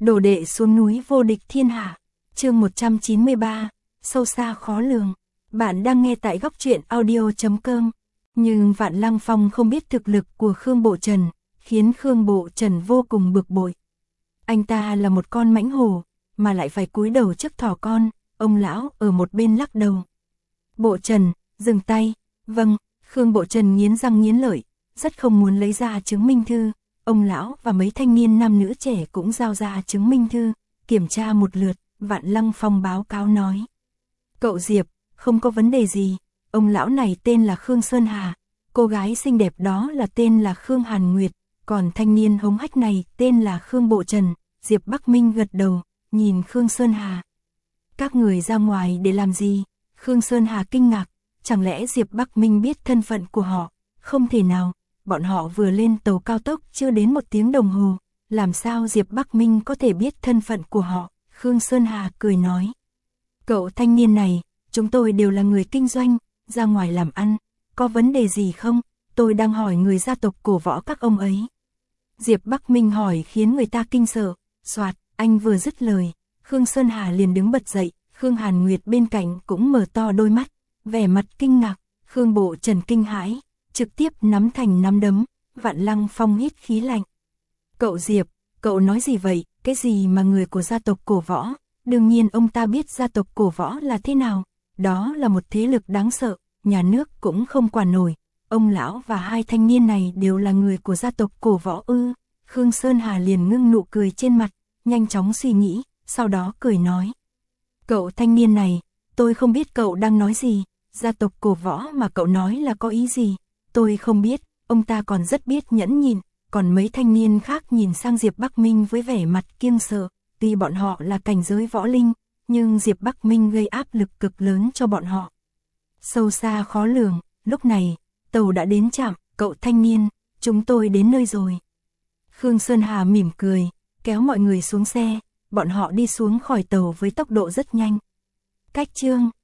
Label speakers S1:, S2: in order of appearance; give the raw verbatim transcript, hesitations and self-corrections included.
S1: Đồ đệ xuống núi vô địch thiên hạ. Chương một trăm chín mươi ba, sâu xa khó lường. Bạn đang nghe tại góc truyện audio chấm com. Nhưng Vạn Lăng Phong không biết thực lực của Khương Bộ Trần, khiến Khương Bộ Trần vô cùng bực bội. Anh ta là một con mãnh hổ, mà lại phải cúi đầu trước thỏ con. Ông lão ở một bên lắc đầu. Bộ Trần, dừng tay. Vâng. Khương Bộ Trần nghiến răng nghiến lợi, rất không muốn lấy ra chứng minh thư. Ông lão và mấy thanh niên nam nữ trẻ cũng giao ra chứng minh thư, kiểm tra một lượt. Vạn Lăng Phong báo cáo nói: Cậu Diệp, không có vấn đề gì. Ông lão này tên là Khương Sơn Hà, cô gái xinh đẹp đó là tên là Khương Hàn Nguyệt, còn thanh niên hống hách này tên là Khương Bộ Trần. Diệp Bắc Minh gật đầu, nhìn Khương Sơn Hà. Các người ra ngoài để làm gì? Khương Sơn Hà kinh ngạc, chẳng lẽ Diệp Bắc Minh biết thân phận của họ? Không thể nào, bọn họ vừa lên tàu cao tốc chưa đến một tiếng đồng hồ, làm sao Diệp Bắc Minh có thể biết thân phận của họ? Khương Sơn Hà cười nói: Cậu thanh niên này, chúng tôi đều là người kinh doanh, ra ngoài làm ăn, có vấn đề gì không? Tôi đang hỏi người gia tộc cổ võ các ông ấy. Diệp Bắc Minh hỏi khiến người ta kinh sợ. Soạt, anh vừa dứt lời, Khương Sơn Hà liền đứng bật dậy. Khương Hàn Nguyệt bên cạnh cũng mở to đôi mắt, vẻ mặt kinh ngạc. Khương Bộ Trần kinh hãi, trực tiếp nắm thành nắm đấm. Vạn Lăng Phong hít khí lạnh. Cậu Diệp, cậu nói gì vậy? Cái gì mà người của gia tộc cổ võ? Đương nhiên ông ta biết gia tộc cổ võ là thế nào. Đó là một thế lực đáng sợ, nhà nước cũng không quản nổi. Ông lão và hai thanh niên này đều là người của gia tộc cổ võ ư? Khương Sơn Hà liền ngưng nụ cười trên mặt, nhanh chóng suy nghĩ, sau đó cười nói: Cậu thanh niên này, tôi không biết cậu đang nói gì. Gia tộc cổ võ mà cậu nói là có ý gì? Tôi không biết. Ông ta còn rất biết nhẫn nhịn. Còn mấy thanh niên khác nhìn sang Diệp Bắc Minh với vẻ mặt kiêng sợ. Tuy bọn họ là cảnh giới võ linh, nhưng Diệp Bắc Minh gây áp lực cực lớn cho bọn họ. Sâu xa khó lường. Lúc này, tàu đã đến trạm. Cậu thanh niên, chúng tôi đến nơi rồi. Khương Sơn Hà mỉm cười, kéo mọi người xuống xe. Bọn họ đi xuống khỏi tàu với tốc độ rất nhanh. Cách chương